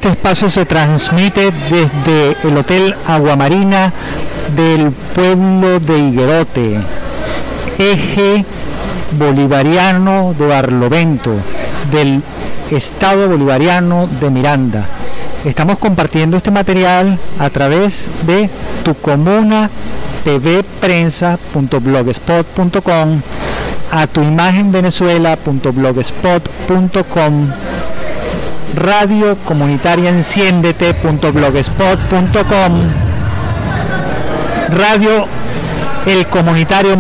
Este espacio se transmite desde el Hotel Aguamarina del pueblo de Higuerote, eje bolivariano de Barlovento, del Estado Bolivariano de Miranda. Estamos compartiendo este material a través de tucomunatvprensa.blogspot.com, a tuimagenvenezuela.blogspot.com, Radio Comunitaria Enciéndete.blogspot.com, Radio El Comunitario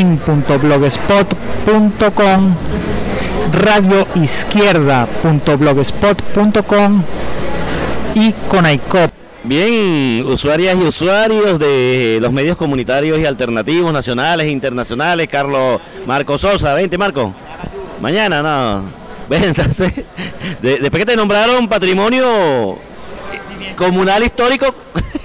Maturín.blogspot.com, Radio Izquierda.blogspot.com y Conaicop. Bien, usuarias y usuarios de los medios comunitarios y alternativos, nacionales e internacionales. Marco Sosa, vente Marco. Mañana, no. Ven, entonces, después que te nombraron patrimonio comunal histórico,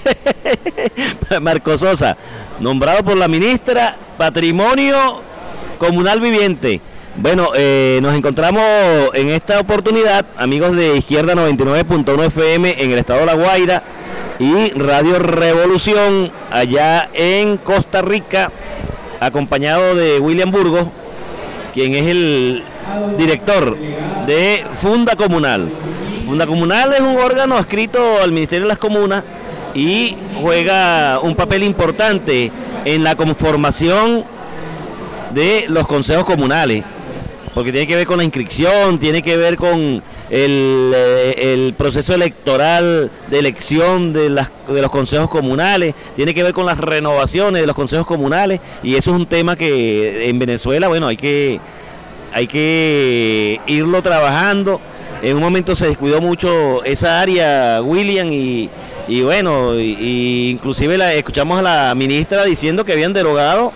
Marco Sosa, nombrado por la ministra patrimonio comunal viviente. Bueno, nos encontramos en esta oportunidad, amigos de Izquierda 99.1 FM en el estado de La Guaira y Radio Revolución allá en Costa Rica, acompañado de William Burgos, quien es el director de Funda Comunal. Funda Comunal es un órgano adscrito al Ministerio de las Comunas y juega un papel importante en la conformación de los consejos comunales, porque tiene que ver con la inscripción, tiene que ver con el proceso electoral de elección de los consejos comunales, tiene que ver con las renovaciones de los consejos comunales, y eso es un tema que en Venezuela, bueno, hay que irlo trabajando. En un momento se descuidó mucho esa área, William, y bueno, inclusive escuchamos a la ministra diciendo que habían derogado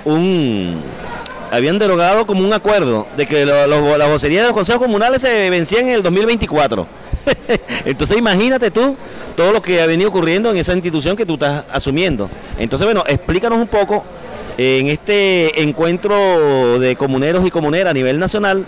como un acuerdo de que las vocerías de los consejos comunales se vencían en el 2024. Entonces imagínate tú todo lo que ha venido ocurriendo en esa institución que tú estás asumiendo. Entonces, bueno, explícanos un poco en este encuentro de comuneros y comuneras a nivel nacional,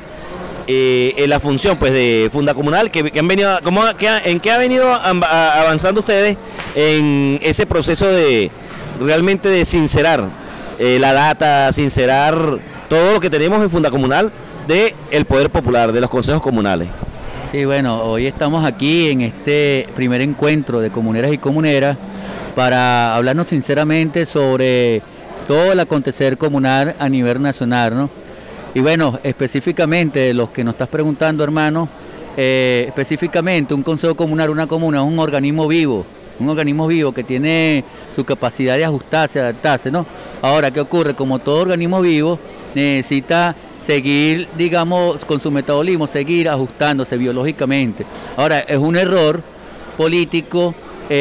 en la función pues de Funda Comunal, que han venido, en qué ha venido avanzando ustedes en ese proceso de realmente de sincerar la data, sincerar todo lo que tenemos en Funda Comunal del Poder Popular, de los consejos comunales. Sí, bueno, hoy estamos aquí en este primer encuentro de comuneras y comuneras para hablarnos sinceramente sobre todo el acontecer comunal a nivel nacional, ¿no? Y bueno, específicamente, los que nos estás preguntando, hermano, específicamente un consejo comunal, una comuna, es un organismo vivo que tiene su capacidad de ajustarse, adaptarse, ¿no? Ahora, ¿qué ocurre? Como todo organismo vivo, necesita seguir, digamos, con su metabolismo, seguir ajustándose biológicamente. Ahora, es un error político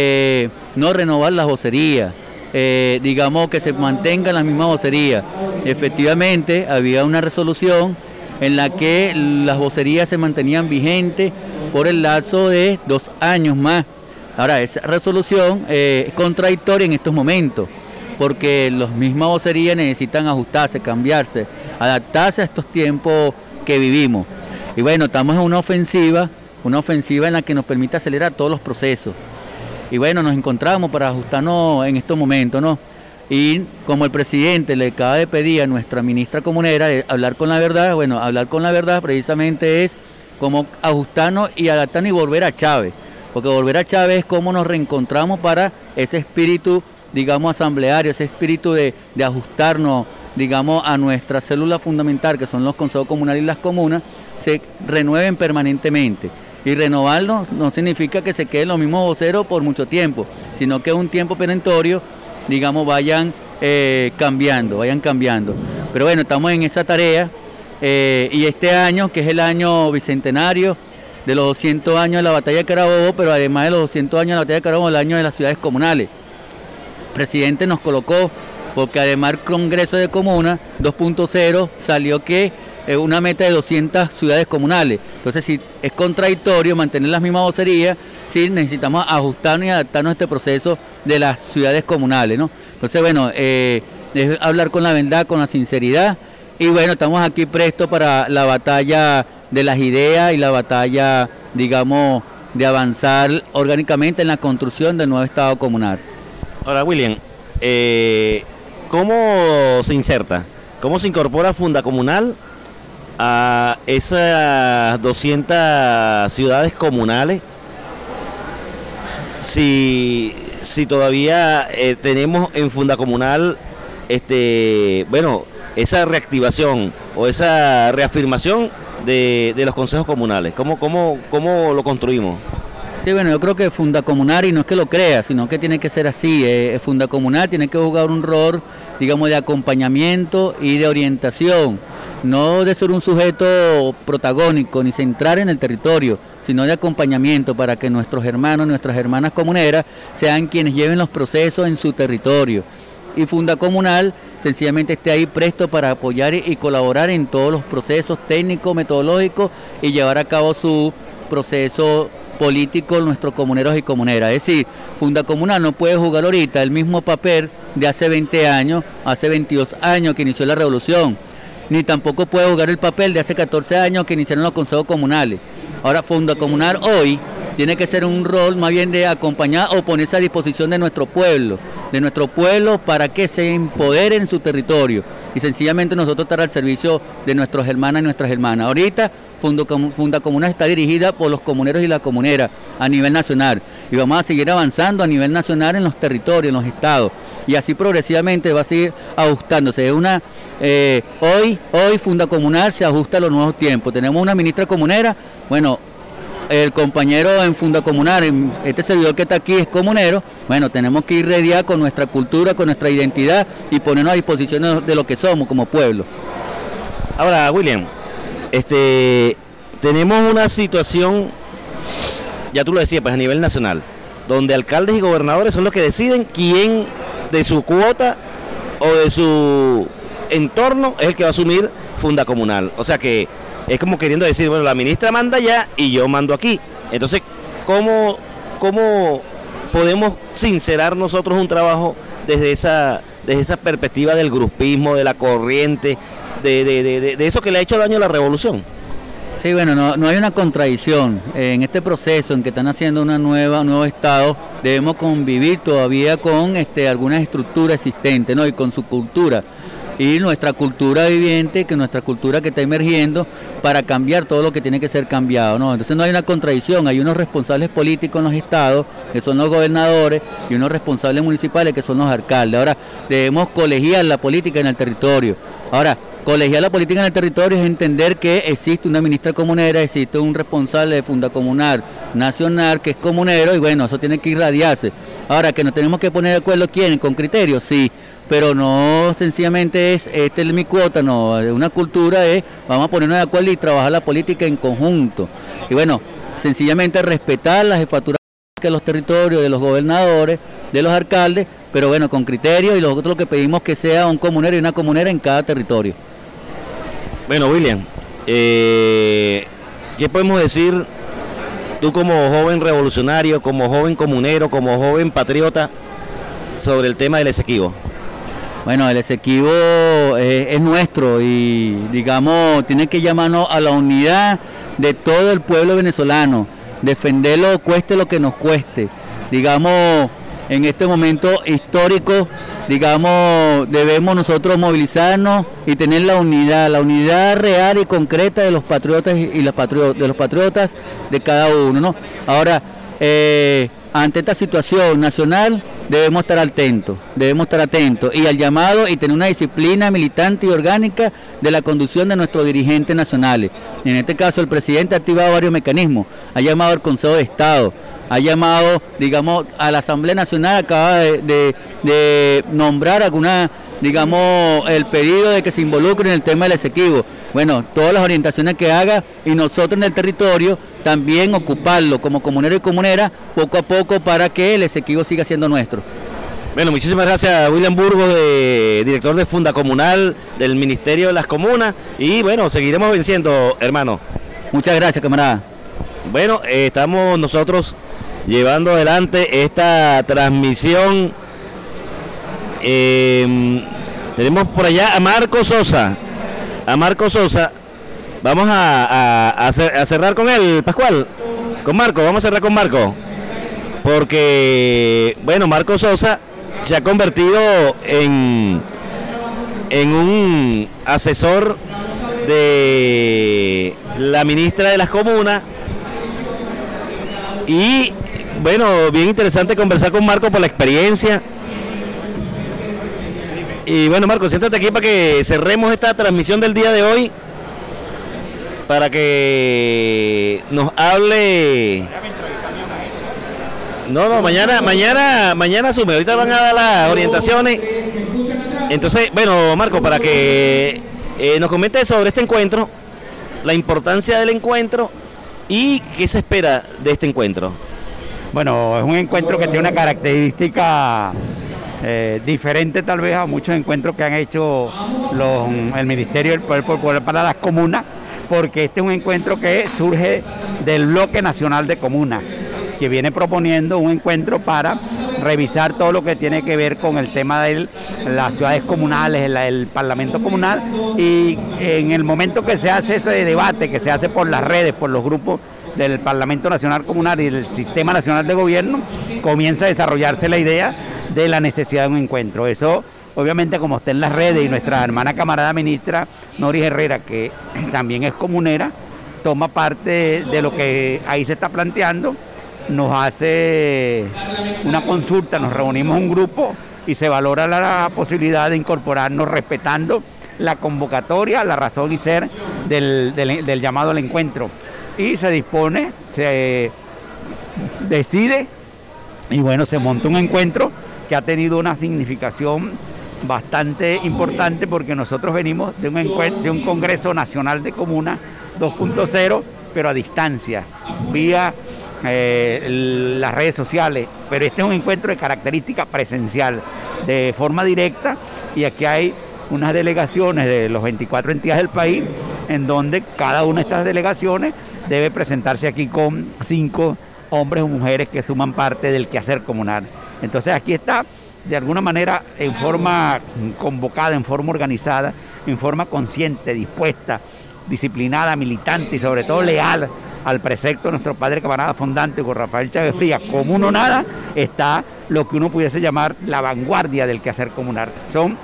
no renovar las vocerías, digamos que se mantengan las mismas vocerías. Efectivamente, había una resolución en la que las vocerías se mantenían vigentes por el lapso de 2 años más. Ahora, esa resolución es contradictoria en estos momentos, porque las mismas vocerías necesitan ajustarse, cambiarse, adaptarse a estos tiempos que vivimos. Y bueno, estamos en una ofensiva en la que nos permite acelerar todos los procesos. Y bueno, nos encontramos para ajustarnos en estos momentos, ¿no? Y como el presidente le acaba de pedir a nuestra ministra comunera hablar con la verdad, bueno, hablar con la verdad precisamente es como ajustarnos y adaptarnos y volver a Chávez, porque volver a Chávez es como nos reencontramos para ese espíritu, digamos, asambleario, ese espíritu de ajustarnos, digamos, a nuestra célula fundamental, que son los consejos comunales y las comunas, se renueven permanentemente. Y renovarlos no significa que se queden los mismos voceros por mucho tiempo, sino que un tiempo perentorio, digamos, vayan cambiando. Pero bueno, estamos en esa tarea, y este año, que es el año bicentenario de los 200 años de la batalla de Carabobo, pero además de los 200 años de la batalla de Carabobo, el año de las ciudades comunales. El presidente nos colocó, porque además el Congreso de Comunas 2.0 salió que una meta de 200 ciudades comunales. Entonces, si es contradictorio mantener las mismas vocerías, sí necesitamos ajustarnos y adaptarnos a este proceso de las ciudades comunales, ¿no? Entonces, bueno, es hablar con la verdad, con la sinceridad, y bueno, estamos aquí prestos para la batalla de las ideas y la batalla, digamos, de avanzar orgánicamente en la construcción del nuevo Estado comunal. Ahora, William, ¿cómo se inserta? ¿Cómo se incorpora Funda Comunal a esas 200 ciudades comunales? Si todavía tenemos en Funda Comunal, esa reactivación o esa reafirmación de los consejos comunales, ¿cómo lo construimos? Sí, bueno, yo creo que Funda Comunal, y no es que lo crea, sino que tiene que ser así, Funda Comunal tiene que jugar un rol, digamos, de acompañamiento y de orientación, no de ser un sujeto protagónico ni central en el territorio, sino de acompañamiento para que nuestros hermanos, nuestras hermanas comuneras sean quienes lleven los procesos en su territorio. Y Funda Comunal sencillamente esté ahí presto para apoyar y colaborar en todos los procesos técnicos, metodológicos y llevar a cabo su proceso político nuestros comuneros y comuneras. Es decir, Funda Comunal no puede jugar ahorita el mismo papel de hace 20 años, hace 22 años que inició la revolución, ni tampoco puede jugar el papel de hace 14 años que iniciaron los consejos comunales. Ahora Funda Comunal hoy tiene que ser un rol más bien de acompañar o ponerse a disposición de nuestro pueblo para que se empoderen en su territorio y sencillamente nosotros estar al servicio de nuestras hermanas y nuestras hermanas. Ahorita Funda Comunal está dirigida por los comuneros y las comuneras a nivel nacional y vamos a seguir avanzando a nivel nacional en los territorios, en los estados y así progresivamente va a seguir ajustándose. Hoy Funda Comunal se ajusta a los nuevos tiempos. Tenemos una ministra comunera, bueno, el compañero en Funda Comunal, este servidor que está aquí es comunero, bueno, tenemos que irradiar con nuestra cultura, con nuestra identidad y ponernos a disposición de lo que somos como pueblo. Ahora, William, tenemos una situación, ya tú lo decías, pues a nivel nacional, donde alcaldes y gobernadores son los que deciden quién de su cuota o de su entorno es el que va a asumir Funda Comunal. O sea que es como queriendo decir, bueno, la ministra manda allá y yo mando aquí. Entonces, ¿cómo podemos sincerar nosotros un trabajo desde esa perspectiva del grupismo, de la corriente, de eso que le ha hecho daño a la revolución? Sí, bueno, no hay una contradicción. En este proceso en que están haciendo un nuevo Estado, debemos convivir todavía con algunas estructuras existentes, ¿no? Y con su cultura. Y nuestra cultura viviente, que nuestra cultura que está emergiendo para cambiar todo lo que tiene que ser cambiado, ¿no? Entonces no hay una contradicción, hay unos responsables políticos en los estados, que son los gobernadores, y unos responsables municipales, que son los alcaldes. Ahora, debemos colegiar la política en el territorio. Ahora, colegiar la política en el territorio es entender que existe una ministra comunera, existe un responsable de Funda Comunal nacional que es comunero, y bueno, eso tiene que irradiarse. Ahora, que nos tenemos que poner de acuerdo, ¿quién? ¿Con criterios? Sí. Pero no sencillamente esta es mi cuota, no, una cultura es, vamos a ponernos de acuerdo y trabajar la política en conjunto. Y bueno, sencillamente respetar las jefaturas de los territorios, de los gobernadores, de los alcaldes, pero bueno, con criterios, y nosotros lo que pedimos que sea un comunero y una comunera en cada territorio. Bueno, William, ¿qué podemos decir tú como joven revolucionario, como joven comunero, como joven patriota sobre el tema del Esequibo? Bueno, el Esequibo es nuestro y, digamos, tiene que llamarnos a la unidad de todo el pueblo venezolano, defenderlo cueste lo que nos cueste. Digamos, en este momento histórico, digamos, debemos nosotros movilizarnos y tener la unidad real y concreta de los patriotas y de los patriotas de cada uno, ¿no? Ahora, ante esta situación nacional debemos estar atentos y al llamado y tener una disciplina militante y orgánica de la conducción de nuestros dirigentes nacionales. En este caso el presidente ha activado varios mecanismos, ha llamado al Consejo de Estado, ha llamado, digamos, a la Asamblea Nacional, acaba de nombrar el pedido de que se involucre en el tema del Esequibo. Bueno, todas las orientaciones que haga y nosotros en el territorio también ocuparlo como comunero y comunera poco a poco para que el Esequibo siga siendo nuestro. Bueno, muchísimas gracias, William Burgos, director de Funda Comunal del Ministerio de las Comunas, y bueno, seguiremos venciendo, hermano. Muchas gracias, camarada. Bueno, estamos nosotros llevando adelante esta transmisión. Tenemos por allá a Marco Sosa. Vamos a cerrar con él, Pascual. Con Marco, vamos a cerrar con Marco. Porque, bueno, Marco Sosa se ha convertido en un asesor de la ministra de las Comunas. Y, bueno, bien interesante conversar con Marco por la experiencia. Y bueno, Marco, siéntate aquí para que cerremos esta transmisión del día de hoy, para que nos hable. No, mañana asume, ahorita van a dar las orientaciones. Entonces, bueno, Marco, para que nos comente sobre este encuentro, la importancia del encuentro y qué se espera de este encuentro. Bueno, es un encuentro que tiene una característica diferente tal vez a muchos encuentros que han hecho el Ministerio del Poder Popular para las comunas, porque este es un encuentro que surge del Bloque Nacional de Comunas, que viene proponiendo un encuentro para revisar todo lo que tiene que ver con el tema de las ciudades comunales, el Parlamento comunal, y en el momento que se hace ese debate, que se hace por las redes, por los grupos del Parlamento Nacional Comunal y del Sistema Nacional de Gobierno, comienza a desarrollarse la idea de la necesidad de un encuentro. Eso, obviamente, como está en las redes, y nuestra hermana camarada ministra Noris Herrera, que también es comunera, toma parte de lo que ahí se está planteando, nos hace una consulta, nos reunimos un grupo y se valora la posibilidad de incorporarnos respetando la convocatoria, la razón y ser del llamado al encuentro. Y se dispone, se decide y bueno, se monta un encuentro que ha tenido una significación bastante importante, porque nosotros venimos de un Congreso Nacional de Comunas 2.0, pero a distancia, vía las redes sociales, pero este es un encuentro de característica presencial, de forma directa, y aquí hay unas delegaciones de los 24 entidades del país, en donde cada una de estas delegaciones debe presentarse aquí con 5 hombres o mujeres que suman parte del quehacer comunal. Entonces aquí está, de alguna manera, en forma convocada, en forma organizada, en forma consciente, dispuesta, disciplinada, militante y sobre todo leal al precepto de nuestro padre camarada fundante, con Rafael Chávez Frías, como uno nada, está lo que uno pudiese llamar la vanguardia del quehacer comunal. Son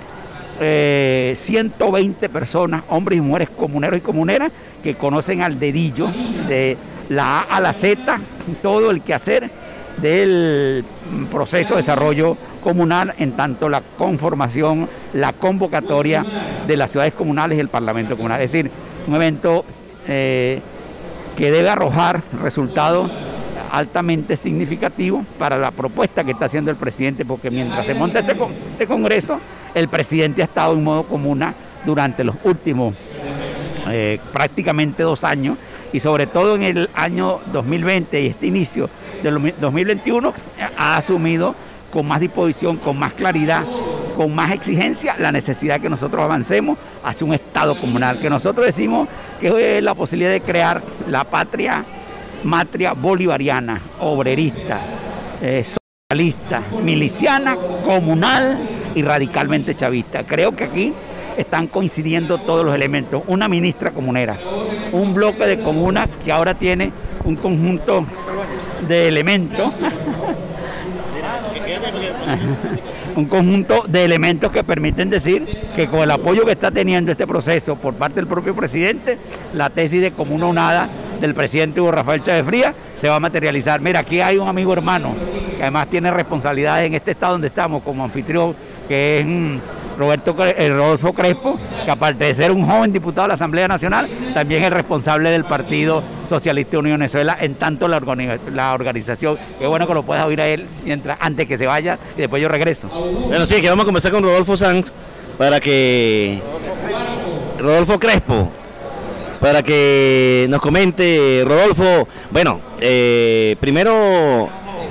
120 personas, hombres y mujeres, comuneros y comuneras, que conocen al dedillo, de la A a la Z, todo el quehacer del proceso de desarrollo comunal, en tanto la conformación, la convocatoria de las ciudades comunales y el Parlamento comunal. Es decir, un evento que debe arrojar resultados altamente significativos para la propuesta que está haciendo el presidente, porque mientras se monta este Congreso, el presidente ha estado en modo comuna durante los últimos prácticamente 2 años, y sobre todo en el año 2020 y este inicio del 2021 ha asumido con más disposición, con más claridad, con más exigencia, la necesidad de que nosotros avancemos hacia un Estado comunal, que nosotros decimos que es la posibilidad de crear la patria bolivariana, obrerista, socialista, miliciana, comunal y radicalmente chavista. Creo que aquí están coincidiendo todos los elementos. Una ministra comunera, un bloque de comunas que ahora tiene un conjunto de elementos que permiten decir que con el apoyo que está teniendo este proceso por parte del propio presidente, la tesis de comuna unada del presidente Hugo Rafael Chávez Frías se va a materializar. Mira, aquí hay un amigo hermano que además tiene responsabilidades en este estado donde estamos como anfitrión, que es Rodolfo Crespo, que aparte de ser un joven diputado de la Asamblea Nacional, también es responsable del Partido Socialista Unión Venezuela, en tanto la organización. Qué bueno que lo puedas oír a él antes que se vaya, y después yo regreso. Bueno, sí, que vamos a conversar con Rodolfo Sanz, Rodolfo Crespo, para que nos comente. Rodolfo, bueno, primero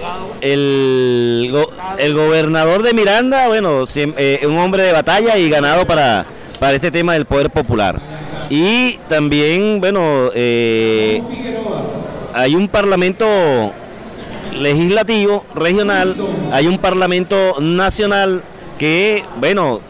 el gobernador de Miranda, bueno, un hombre de batalla y ganado para este tema del poder popular. Y también, bueno, hay un parlamento legislativo regional, hay un parlamento nacional que, bueno,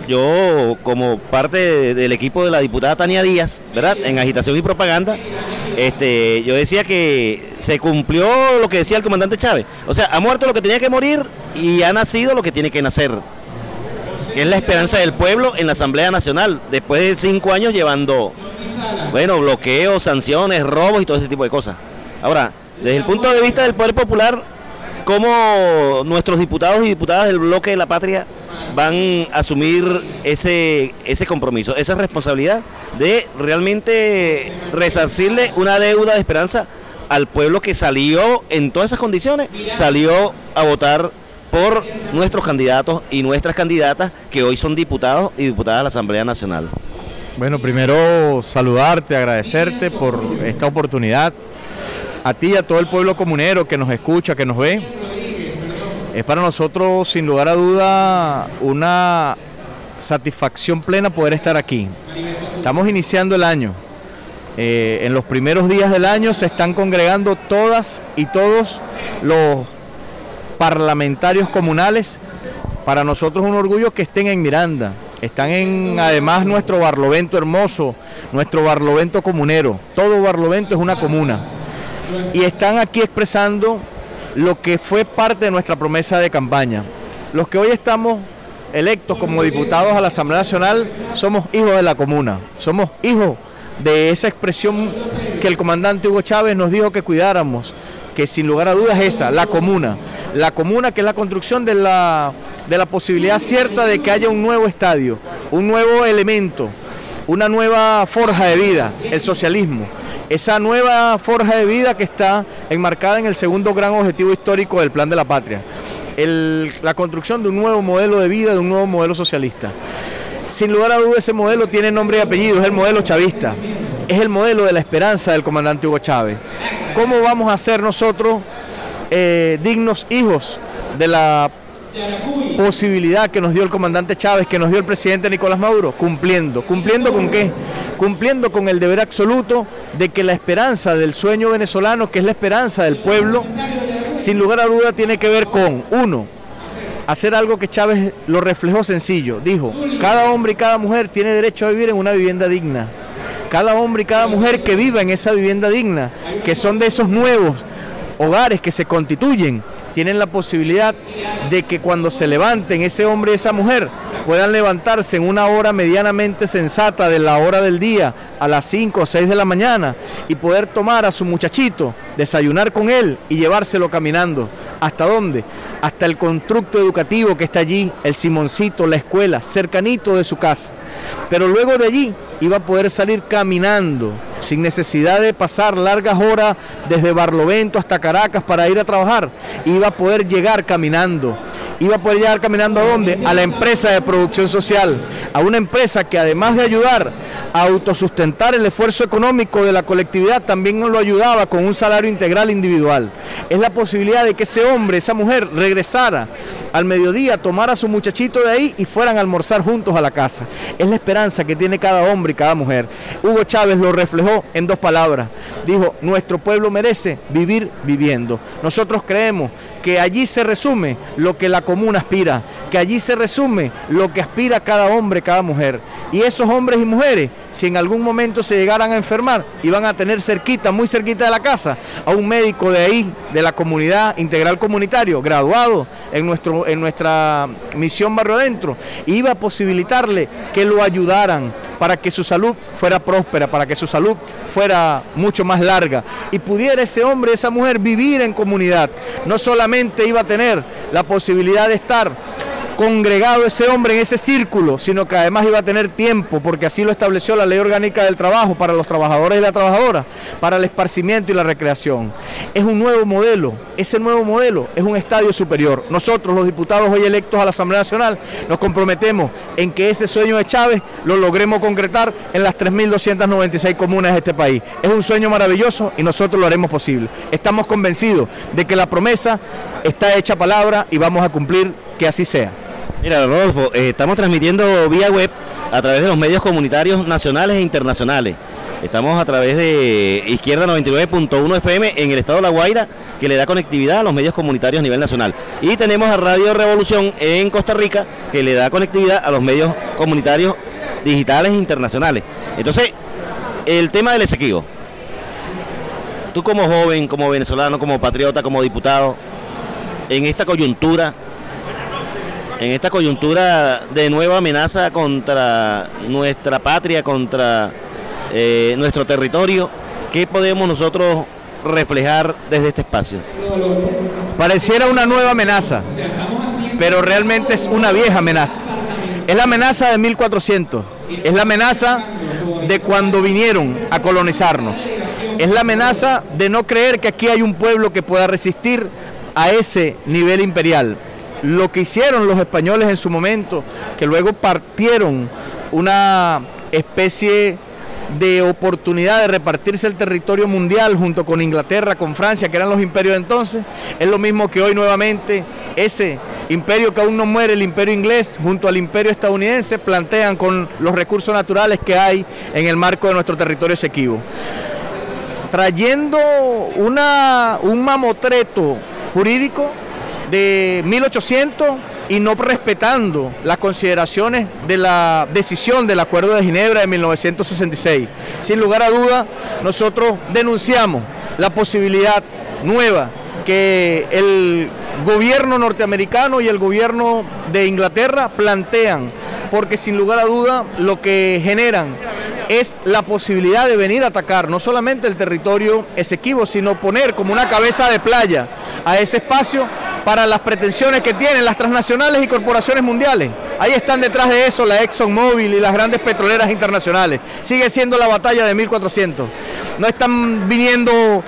yo como parte del equipo de la diputada Tania Díaz, ¿verdad?, en agitación y propaganda, Yo decía que se cumplió lo que decía el comandante Chávez. O sea, ha muerto lo que tenía que morir y ha nacido lo que tiene que nacer. Es la esperanza del pueblo en la Asamblea Nacional, después de 5 años llevando, bloqueos, sanciones, robos y todo ese tipo de cosas. Ahora, desde el punto de vista del Poder Popular, ¿cómo nuestros diputados y diputadas del bloque de la patria van a asumir ese compromiso, esa responsabilidad de realmente resarcirle una deuda de esperanza al pueblo que salió en todas esas condiciones, salió a votar por nuestros candidatos y nuestras candidatas que hoy son diputados y diputadas de la Asamblea Nacional? Bueno, primero saludarte, agradecerte por esta oportunidad, a ti y a todo el pueblo comunero que nos escucha, que nos ve. Es para nosotros, sin lugar a duda, una satisfacción plena poder estar aquí. Estamos iniciando el año. En los primeros días del año se están congregando todas y todos los parlamentarios comunales. Para nosotros es un orgullo que estén en Miranda. Están en, además, nuestro Barlovento hermoso, nuestro Barlovento comunero. Todo Barlovento es una comuna. Y están aquí expresando lo que fue parte de nuestra promesa de campaña. Los que hoy estamos electos como diputados a la Asamblea Nacional somos hijos de la comuna, somos hijos de esa expresión que el comandante Hugo Chávez nos dijo que cuidáramos, que sin lugar a dudas es esa, la comuna que es la construcción de la posibilidad cierta de que haya un nuevo estadio, un nuevo elemento, una nueva forja de vida, el socialismo. Esa nueva forja de vida que está enmarcada en el segundo gran objetivo histórico del Plan de la Patria, la construcción de un nuevo modelo de vida, de un nuevo modelo socialista. Sin lugar a dudas, ese modelo tiene nombre y apellido, es el modelo chavista, es el modelo de la esperanza del comandante Hugo Chávez. ¿Cómo vamos a ser nosotros dignos hijos de la posibilidad que nos dio el comandante Chávez, que nos dio el presidente Nicolás Maduro? ¿Cumpliendo con qué? Cumpliendo con el deber absoluto de que la esperanza del sueño venezolano, que es la esperanza del pueblo, sin lugar a duda tiene que ver con, uno, hacer algo que Chávez lo reflejó sencillo. Dijo, cada hombre y cada mujer tiene derecho a vivir en una vivienda digna. Cada hombre y cada mujer que viva en esa vivienda digna, que son de esos nuevos hogares que se constituyen, tienen la posibilidad de que cuando se levanten ese hombre y esa mujer puedan levantarse en una hora medianamente sensata de la hora del día, a las 5 o 6 de la mañana, y poder tomar a su muchachito, desayunar con él y llevárselo caminando. ¿Hasta dónde? Hasta el constructo educativo que está allí, el Simoncito, la escuela, cercanito de su casa. Pero luego de allí iba a poder salir caminando, sin necesidad de pasar largas horas desde Barlovento hasta Caracas para ir a trabajar. Iba a poder llegar caminando. Iba a poder llegar caminando ¿a dónde? A la empresa de producción social, a una empresa que además de ayudar a autosustentar el esfuerzo económico de la colectividad, también lo ayudaba con un salario integral individual. Es la posibilidad de que ese hombre, esa mujer, regresara al mediodía, tomara a su muchachito de ahí y fueran a almorzar juntos a la casa. Es la esperanza que tiene cada hombre y cada mujer. Hugo Chávez lo reflejó en 2 palabras. Dijo, nuestro pueblo merece vivir viviendo. Nosotros creemos que allí se resume lo que la comuna aspira, que allí se resume lo que aspira cada hombre, cada mujer. Y esos hombres y mujeres, si en algún momento se llegaran a enfermar, iban a tener cerquita, muy cerquita de la casa, a un médico de ahí, de la comunidad integral comunitario, graduado en nuestra misión Barrio Adentro, y iba a posibilitarle que lo ayudaran para que su salud fuera próspera, para que su salud fuera mucho más larga y pudiera ese hombre, esa mujer vivir en comunidad. No solamente iba a tener la posibilidad de estar congregado ese hombre en ese círculo, sino que además iba a tener tiempo, porque así lo estableció la Ley Orgánica del Trabajo, para los trabajadores y las trabajadoras, para el esparcimiento y la recreación. Es un nuevo modelo, ese nuevo modelo es un estadio superior. Nosotros, los diputados hoy electos a la Asamblea Nacional, nos comprometemos en que ese sueño de Chávez lo logremos concretar en las 3.296 comunas de este país. Es un sueño maravilloso y nosotros lo haremos posible. Estamos convencidos de que la promesa está hecha palabra y vamos a cumplir que así sea. Mira, Rodolfo, estamos transmitiendo vía web a través de los medios comunitarios nacionales e internacionales. Estamos a través de Izquierda 99.1 FM en el estado de La Guaira, que le da conectividad a los medios comunitarios a nivel nacional. Y tenemos a Radio Revolución en Costa Rica, que le da conectividad a los medios comunitarios digitales e internacionales. Entonces, el tema del Esequibo. tú como joven, como venezolano, como patriota, como diputado, en esta coyuntura de nueva amenaza contra nuestra patria, contra nuestro territorio, ¿qué podemos nosotros reflejar desde este espacio? Pareciera una nueva amenaza, pero realmente es una vieja amenaza. Es la amenaza de 1400, es la amenaza de cuando vinieron a colonizarnos, es la amenaza de no creer que aquí hay un pueblo que pueda resistir a ese nivel imperial. Lo que hicieron los españoles en su momento, que luego partieron una especie de oportunidad de repartirse el territorio mundial junto con Inglaterra, con Francia, que eran los imperios de entonces, es lo mismo que hoy nuevamente ese imperio que aún no muere, el imperio inglés, junto al imperio estadounidense, plantean con los recursos naturales que hay en el marco de nuestro territorio esequibo, trayendo un mamotreto jurídico de 1800 y no respetando las consideraciones de la decisión del Acuerdo de Ginebra de 1966. Sin lugar a duda, nosotros denunciamos la posibilidad nueva que el gobierno norteamericano y el gobierno de Inglaterra plantean, porque sin lugar a duda lo que generan es la posibilidad de venir a atacar no solamente el territorio esequibo, sino poner como una cabeza de playa a ese espacio para las pretensiones que tienen las transnacionales y corporaciones mundiales. Ahí están detrás de eso la ExxonMobil y las grandes petroleras internacionales. Sigue siendo la batalla de 1400. No están viniendo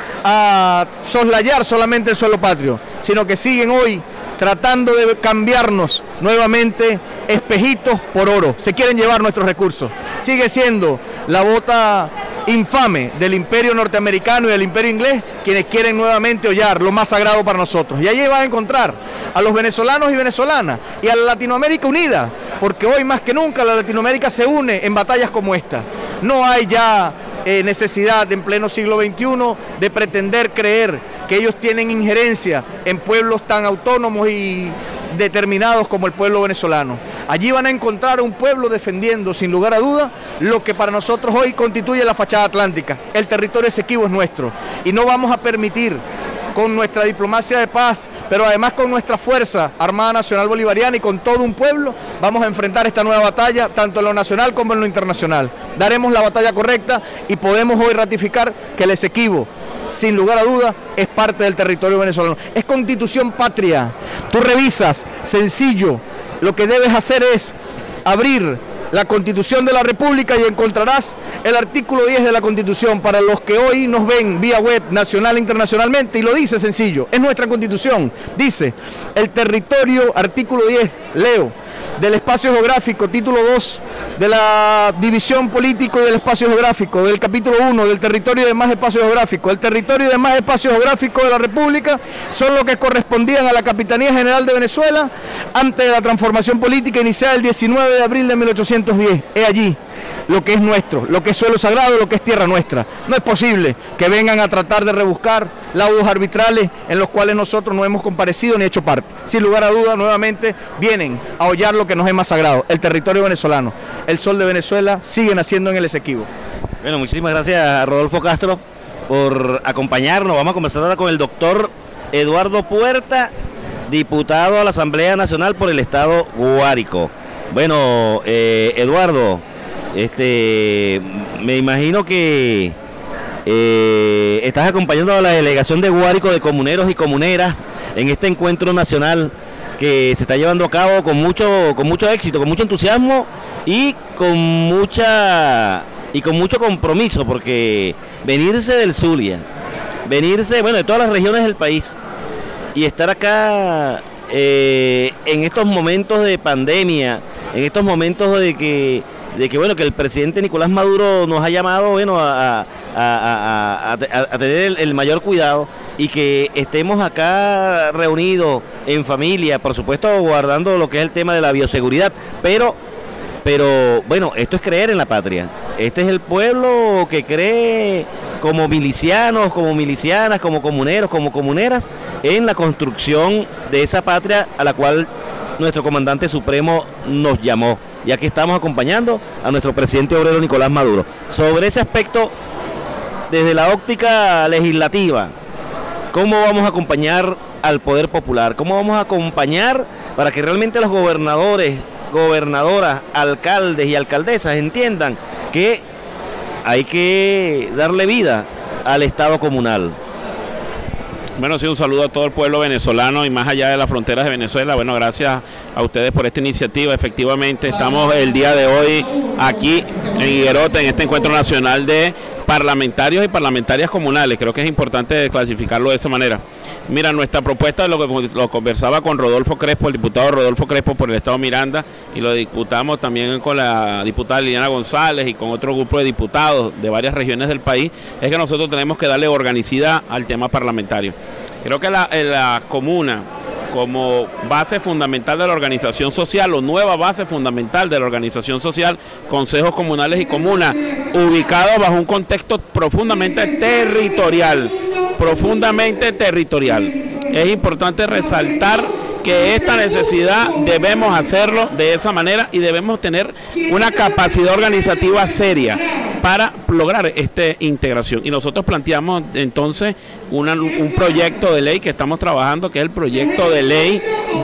a soslayar solamente el suelo patrio, sino que siguen hoy tratando de cambiarnos nuevamente espejitos por oro. Se quieren llevar nuestros recursos. Sigue siendo la bota infame del imperio norteamericano y del imperio inglés quienes quieren nuevamente hollar lo más sagrado para nosotros. Y allí van a encontrar a los venezolanos y venezolanas y a la Latinoamérica unida, porque hoy más que nunca la Latinoamérica se une en batallas como esta. No hay ya necesidad en pleno siglo XXI de pretender creer que ellos tienen injerencia en pueblos tan autónomos y determinados como el pueblo venezolano. Allí van a encontrar un pueblo defendiendo sin lugar a duda lo que para nosotros hoy constituye la fachada atlántica. El territorio esequibo es nuestro y no vamos a permitir, con nuestra diplomacia de paz, pero además con nuestra Fuerza Armada Nacional Bolivariana y con todo un pueblo, vamos a enfrentar esta nueva batalla, tanto en lo nacional como en lo internacional. Daremos la batalla correcta y podemos hoy ratificar que el Esequibo, sin lugar a dudas, es parte del territorio venezolano. Es constitución patria. Tú revisas, sencillo, lo que debes hacer es abrir la Constitución de la República y encontrarás el artículo 10 de la Constitución para los que hoy nos ven vía web nacional e internacionalmente, y lo dice sencillo, es nuestra Constitución. Dice, el territorio, artículo 10, leo, del espacio geográfico, título 2, de la división político y del espacio geográfico, del capítulo 1, del territorio y demás espacio geográfico. El territorio y demás espacio geográfico de la República son los que correspondían a la Capitanía General de Venezuela antes de la transformación política iniciada el 19 de abril de 1810. Es allí lo que es nuestro, lo que es suelo sagrado, lo que es tierra nuestra. No es posible que vengan a tratar de rebuscar laudos arbitrales en los cuales nosotros no hemos comparecido ni hecho parte. Sin lugar a duda, nuevamente vienen a hollar lo que nos es más sagrado, el territorio venezolano. El sol de Venezuela sigue naciendo en el Esequibo. Bueno, muchísimas gracias a Rodolfo Castro por acompañarnos. Vamos a conversar ahora con el doctor Eduardo Puerta, diputado a la Asamblea Nacional por el Estado Guárico. Bueno, Eduardo, me imagino que estás acompañando a la delegación de Guárico de comuneros y comuneras en este encuentro nacional que se está llevando a cabo con mucho éxito, con mucho entusiasmo y con mucho compromiso, porque venirse del Zulia, venirse, bueno, de todas las regiones del país y estar acá en estos momentos de pandemia, en estos momentos de que bueno, que el presidente Nicolás Maduro nos ha llamado, bueno, a tener el mayor cuidado y que estemos acá reunidos en familia, por supuesto guardando lo que es el tema de la bioseguridad, pero bueno, esto es creer en la patria. Este es el pueblo que cree como milicianos, como milicianas, como comuneros, como comuneras, en la construcción de esa patria a la cual nuestro comandante supremo nos llamó. Y aquí estamos acompañando a nuestro presidente obrero Nicolás Maduro. Sobre ese aspecto, desde la óptica legislativa, ¿cómo vamos a acompañar al poder popular? ¿Cómo vamos a acompañar para que realmente los gobernadores, gobernadoras, alcaldes y alcaldesas entiendan que hay que darle vida al Estado comunal? Bueno, sí, un saludo a todo el pueblo venezolano y más allá de las fronteras de Venezuela. Bueno, gracias a ustedes por esta iniciativa. Efectivamente, estamos el día de hoy aquí en Higuerote, en este encuentro nacional de parlamentarios y parlamentarias comunales. Creo que es importante clasificarlo de esa manera. Mira, nuestra propuesta, lo conversaba con Rodolfo Crespo, el diputado Rodolfo Crespo por el Estado Miranda, y lo discutamos también con la diputada Liliana González y con otro grupo de diputados de varias regiones del país, es que nosotros tenemos que darle organicidad al tema parlamentario. Creo que la comuna, como base fundamental de la organización social o nueva base fundamental de la organización social, consejos comunales y comunas, ubicados bajo un contexto profundamente territorial. Es importante resaltar que esta necesidad debemos hacerlo de esa manera y debemos tener una capacidad organizativa seria para lograr esta integración. Y nosotros planteamos entonces un proyecto de ley que estamos trabajando, que es el proyecto de ley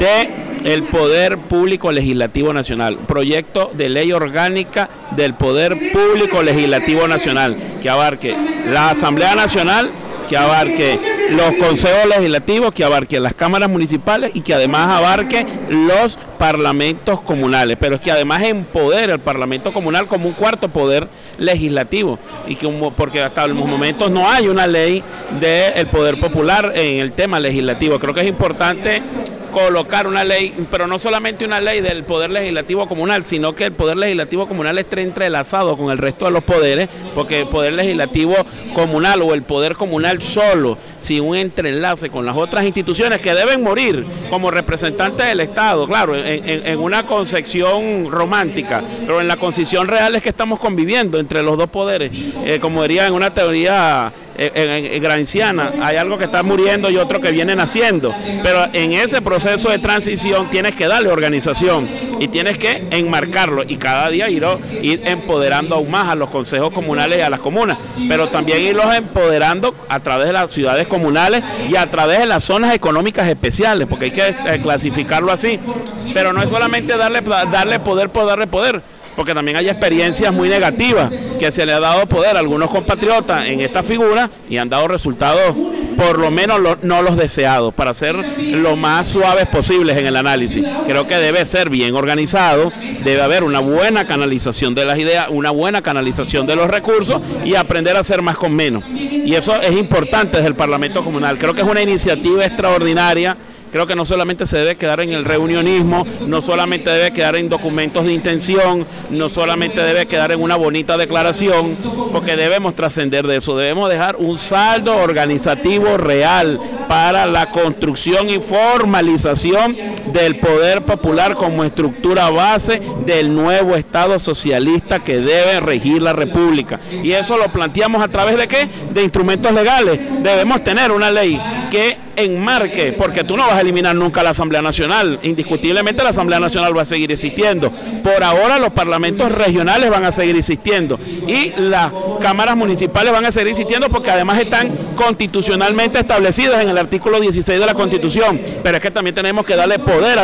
del Poder Público Legislativo Nacional, proyecto de ley orgánica del Poder Público Legislativo Nacional, que abarque la Asamblea Nacional, que abarque los consejos legislativos, que abarque las cámaras municipales y que además abarque los parlamentos comunales, pero es que además empodere al parlamento comunal como un cuarto poder legislativo, y porque hasta los momentos no hay una ley del poder popular en el tema legislativo. Creo que es importante colocar una ley, pero no solamente una ley del Poder Legislativo Comunal, sino que el Poder Legislativo Comunal esté entrelazado con el resto de los poderes, porque el Poder Legislativo Comunal o el Poder Comunal solo, sin un entrelace con las otras instituciones que deben morir como representantes del Estado, claro, en una concepción romántica, pero en la concepción real es que estamos conviviendo entre los dos poderes, como diría en una teoría gramsciana, hay algo que está muriendo y otro que viene naciendo, pero en ese proceso de transición tienes que darle organización y tienes que enmarcarlo y cada día ir empoderando aún más a los consejos comunales y a las comunas, pero también irlos empoderando a través de las ciudades comunales y a través de las zonas económicas especiales, porque hay que clasificarlo así, pero no es solamente darle poder, porque también hay experiencias muy negativas que se le ha dado poder a algunos compatriotas en esta figura y han dado resultados por lo menos no los deseados, para ser lo más suaves posibles en el análisis. Creo que debe ser bien organizado, debe haber una buena canalización de las ideas, una buena canalización de los recursos y aprender a hacer más con menos. Y eso es importante desde el Parlamento Comunal. Creo que es una iniciativa extraordinaria. Creo que no solamente se debe quedar en el reunionismo, no solamente debe quedar en documentos de intención, no solamente debe quedar en una bonita declaración, porque debemos trascender de eso, debemos dejar un saldo organizativo real para la construcción y formalización del poder popular como estructura base del nuevo Estado socialista que debe regir la República. Y eso lo planteamos a través de ¿qué? De instrumentos legales. Debemos tener una ley que enmarque, porque tú no vas a eliminar nunca la Asamblea Nacional, indiscutiblemente la Asamblea Nacional va a seguir existiendo, por ahora los parlamentos regionales van a seguir existiendo y las cámaras municipales van a seguir existiendo porque además están constitucionalmente establecidas en el artículo 16 de la Constitución, pero es que también tenemos que darle poder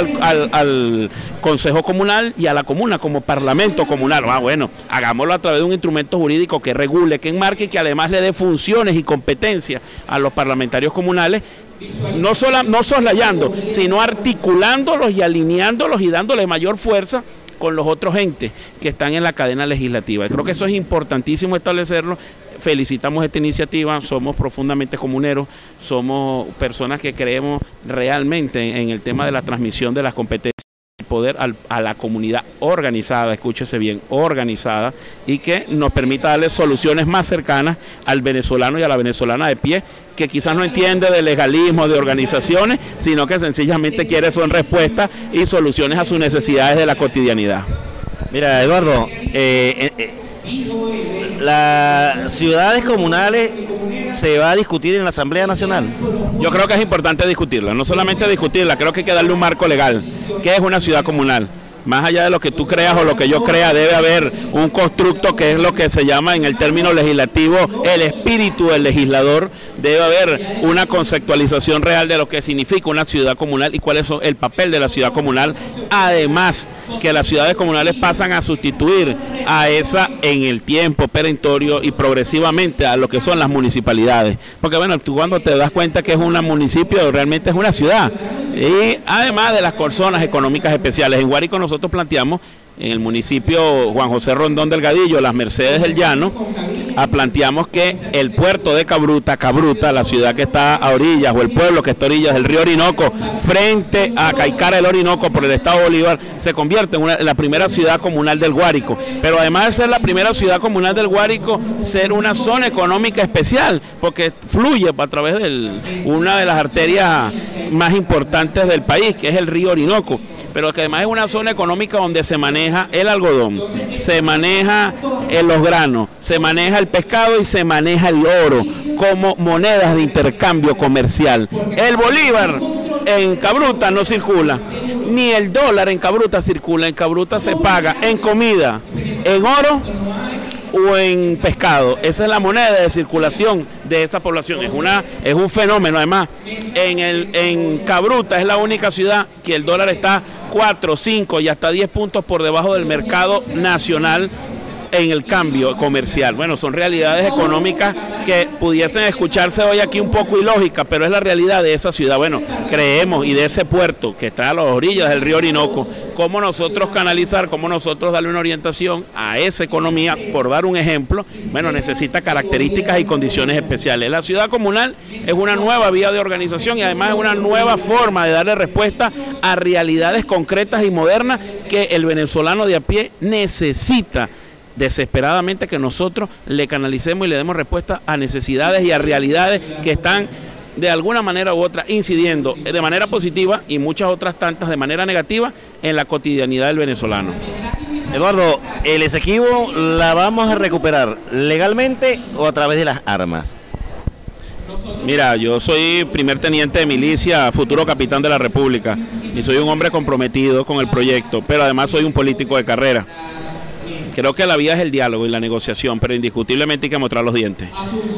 al Consejo Comunal y a la comuna como parlamento comunal. Bueno, hagámoslo a través de un instrumento jurídico que regule, que enmarque y que además le dé funciones y competencias a los parlamentarios comunales, no soslayando, sino articulándolos y alineándolos y dándole mayor fuerza con los otros entes que están en la cadena legislativa. Y creo que eso es importantísimo establecerlo. Felicitamos esta iniciativa, somos profundamente comuneros, somos personas que creemos realmente en el tema de la transmisión de las competencias, poder a la comunidad organizada, escúchese bien, organizada, y que nos permita darle soluciones más cercanas al venezolano y a la venezolana de pie, que quizás no entiende de legalismo, de organizaciones, sino que sencillamente quiere son respuestas y soluciones a sus necesidades de la cotidianidad. Mira, Eduardo, las ciudades comunales se va a discutir en la Asamblea Nacional. Yo creo que es importante discutirla, no solamente discutirla, creo que hay que darle un marco legal. ¿Qué es una ciudad comunal? más allá de lo que tú creas o lo que yo crea, debe haber un constructo que es lo que se llama en el término legislativo el espíritu del legislador. Debe haber una conceptualización real de lo que significa una ciudad comunal y cuál es el papel de la ciudad comunal. Además, que las ciudades comunales pasan a sustituir a esa en el tiempo perentorio y progresivamente a lo que son las municipalidades. Porque bueno, tú cuando te das cuenta que es un municipio, realmente es una ciudad. Y además de las zonas económicas especiales, en Guárico nosotros planteamos, en el municipio Juan José Rondón Delgadillo, Las Mercedes del Llano, planteamos que el puerto de Cabruta, la ciudad que está a orillas, o el pueblo que está a orillas del río Orinoco, frente a Caicara del Orinoco por el estado Bolívar, se convierte en la primera ciudad comunal del Guárico. Pero además de ser la primera ciudad comunal del Guárico, ser una zona económica especial, porque fluye a través de una de las arterias más importantes del país, que es el río Orinoco, pero que además es una zona económica donde se maneja el algodón, se maneja los granos, se maneja el pescado y se maneja el oro como monedas de intercambio comercial. El bolívar en Cabruta no circula, ni el dólar en Cabruta circula. En Cabruta se paga en comida, en oro o en pescado. Esa es la moneda de circulación de esa población. Es un fenómeno. Además, en Cabruta es la única ciudad que el dólar está 4, 5 y hasta 10 puntos por debajo del mercado nacional en el cambio comercial. Bueno, son realidades económicas que pudiesen escucharse hoy aquí un poco ilógicas, pero es la realidad de esa ciudad. Bueno, creemos, y de ese puerto que está a las orillas del río Orinoco, cómo nosotros canalizar, cómo nosotros darle una orientación a esa economía, por dar un ejemplo, bueno, necesita características y condiciones especiales. La ciudad comunal es una nueva vía de organización y además es una nueva forma de darle respuesta a realidades concretas y modernas que el venezolano de a pie necesita desesperadamente, que nosotros le canalicemos y le demos respuesta a necesidades y a realidades que están de alguna manera u otra incidiendo de manera positiva y muchas otras tantas de manera negativa en la cotidianidad del venezolano. Eduardo, ¿el Esequibo la vamos a recuperar legalmente o a través de las armas? Mira, yo soy primer teniente de milicia, futuro capitán de la República, y soy un hombre comprometido con el proyecto, pero además soy un político de carrera. Creo que la vía es el diálogo y la negociación, pero indiscutiblemente hay que mostrar los dientes.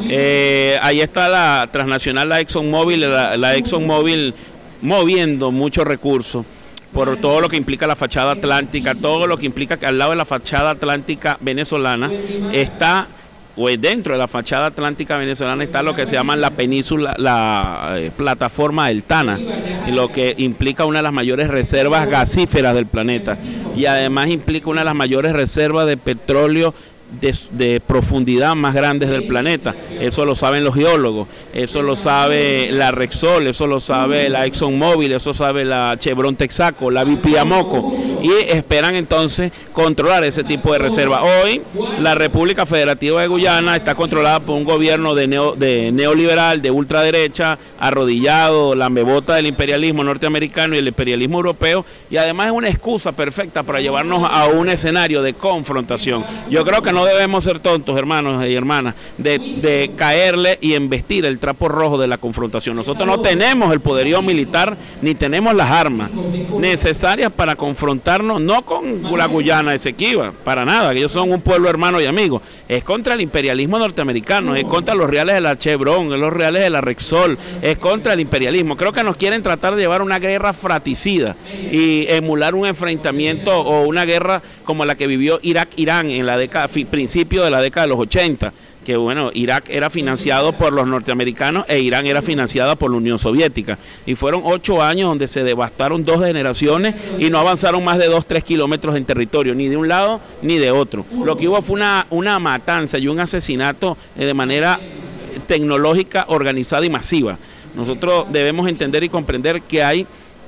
Ahí está la transnacional, la ExxonMobil, la ExxonMobil moviendo muchos recursos por todo lo que implica la fachada atlántica, todo lo que implica que al lado de la fachada atlántica venezolana está, o dentro de la fachada atlántica venezolana está lo que se llama la península, la plataforma del Tana, y lo que implica una de las mayores reservas gasíferas del planeta, y además implica una de las mayores reservas de petróleo de profundidad más grandes del planeta. Eso lo saben los geólogos, eso lo sabe la Repsol, eso lo sabe la ExxonMobil, eso sabe la Chevron Texaco, la BP Amoco, y esperan entonces controlar ese tipo de reserva. Hoy la República Federativa de Guyana está controlada por un gobierno de neoliberal, de ultraderecha, arrodillado, lambebota del imperialismo norteamericano y el imperialismo europeo, y además es una excusa perfecta para llevarnos a un escenario de confrontación. Yo creo que no debemos ser tontos, hermanos y hermanas, de caerle y embestir el trapo rojo de la confrontación. Nosotros no tenemos el poderío militar ni tenemos las armas necesarias para confrontarnos, no con la Guyana Esequiba, para nada, que ellos son un pueblo hermano y amigo. Es contra el imperialismo norteamericano, es contra los reales de la Chevron, es los reales de la Repsol, es contra el imperialismo. Creo que nos quieren tratar de llevar una guerra fratricida y emular un enfrentamiento o una guerra como la que vivió Irak-Irán en la década, principio de la década de los 80, que bueno, Irak era financiado por los norteamericanos e Irán era financiada por la Unión Soviética, y fueron 8 años donde se devastaron 2 generaciones y no avanzaron más de 2-3 kilómetros en territorio, ni de un lado ni de otro. Lo que hubo fue una matanza y un asesinato de manera tecnológica, organizada y masiva. Nosotros debemos entender y comprender que hay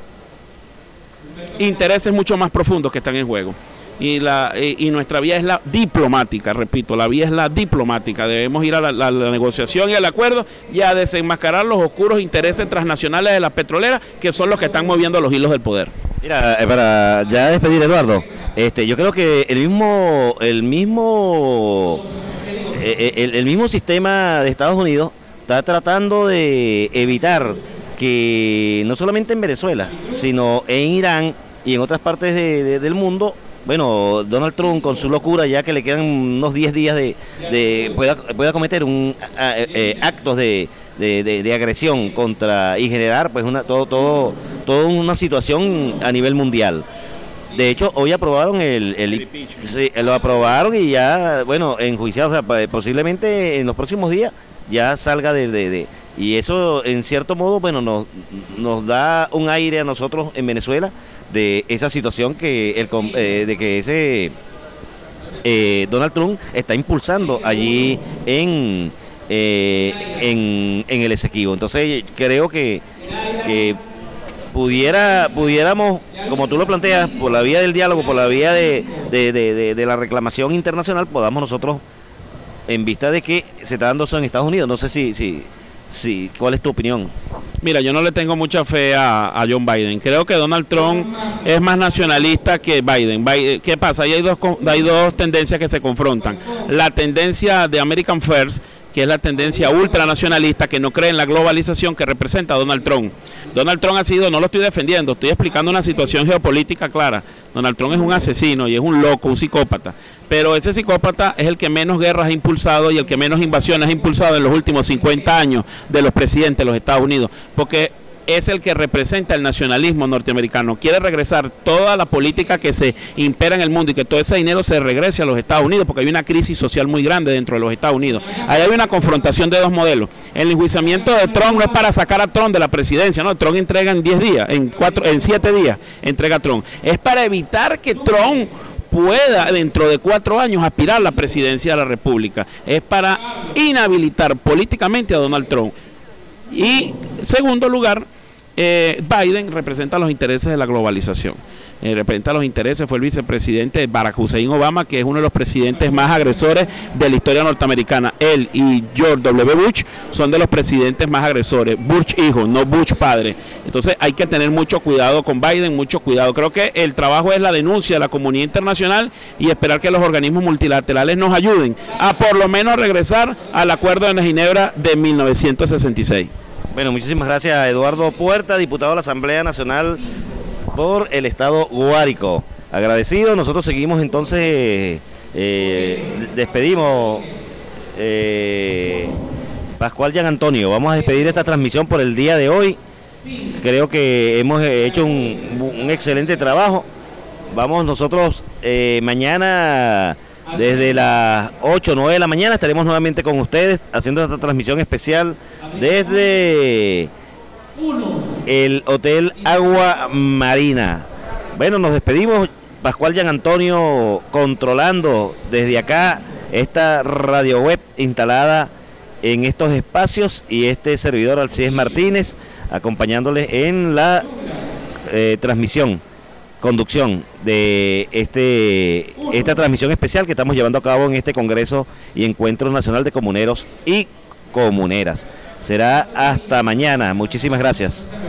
intereses mucho más profundos que están en juego. Y nuestra vía es la diplomática, repito, la vía es la diplomática. Debemos ir a la negociación y al acuerdo y a desenmascarar los oscuros intereses transnacionales de las petroleras, que son los que están moviendo los hilos del poder. Mira, para ya despedir, Eduardo, yo creo que el mismo sistema de Estados Unidos está tratando de evitar que no solamente en Venezuela, sino en Irán, y en otras partes del mundo, bueno, Donald Trump con su locura, ya que le quedan unos 10 días pueda cometer actos de agresión contra y generar pues toda una situación a nivel mundial. De hecho, hoy aprobaron lo aprobaron y ya, bueno, enjuiciado, o sea, posiblemente en los próximos días ya salga y eso en cierto modo, bueno, nos da un aire a nosotros en Venezuela de esa situación de que ese Donald Trump está impulsando allí en el Esequibo. Entonces creo que pudiéramos, como tú lo planteas, por la vía del diálogo, por la vía de la reclamación internacional, podamos nosotros, en vista de que se está dando eso en Estados Unidos, no sé si ¿cuál es tu opinión? Mira, yo no le tengo mucha fe a John Biden. Creo que Donald Trump es más nacionalista que Biden. ¿Qué pasa? Ahí hay dos tendencias que se confrontan. La tendencia de American First, que es la tendencia ultranacionalista que no cree en la globalización que representa a Donald Trump. Donald Trump ha sido, no lo estoy defendiendo, estoy explicando una situación geopolítica clara. Donald Trump es un asesino y es un loco, un psicópata. Pero ese psicópata es el que menos guerras ha impulsado y el que menos invasiones ha impulsado en los últimos 50 años de los presidentes de los Estados Unidos. Porque es el que representa el nacionalismo norteamericano. Quiere regresar toda la política que se impera en el mundo y que todo ese dinero se regrese a los Estados Unidos, porque hay una crisis social muy grande dentro de los Estados Unidos. Ahí hay una confrontación de dos modelos. El enjuiciamiento de Trump no es para sacar a Trump de la presidencia, no, Trump entrega en 10 días, en 7 días entrega a Trump. Es para evitar que Trump pueda dentro de 4 años aspirar a la presidencia de la República. Es para inhabilitar políticamente a Donald Trump. Y segundo lugar, Biden representa los intereses de la globalización. Representa los intereses, fue el vicepresidente Barack Hussein Obama, que es uno de los presidentes más agresores de la historia norteamericana. Él y George W. Bush son de los presidentes más agresores. Bush hijo, no Bush padre. Entonces hay que tener mucho cuidado con Biden, mucho cuidado. Creo que el trabajo es la denuncia de la comunidad internacional y esperar que los organismos multilaterales nos ayuden a por lo menos regresar al acuerdo de Ginebra de 1966. Bueno, muchísimas gracias a Eduardo Puerta, diputado de la Asamblea Nacional por el Estado Guárico. Agradecido, nosotros seguimos entonces, despedimos Pascual Jean Antonio, vamos a despedir esta transmisión por el día de hoy. Creo que hemos hecho un excelente trabajo. Vamos nosotros mañana desde las 8 o 9 de la mañana estaremos nuevamente con ustedes haciendo esta transmisión especial desde el Hotel Agua Marina. Bueno, nos despedimos. Pascual Jean Antonio controlando desde acá esta radio web instalada en estos espacios y este servidor Alcides Martínez acompañándoles en la conducción de esta transmisión especial que estamos llevando a cabo en este Congreso y Encuentro Nacional de Comuneros y Comuneras. Será hasta mañana. Muchísimas gracias.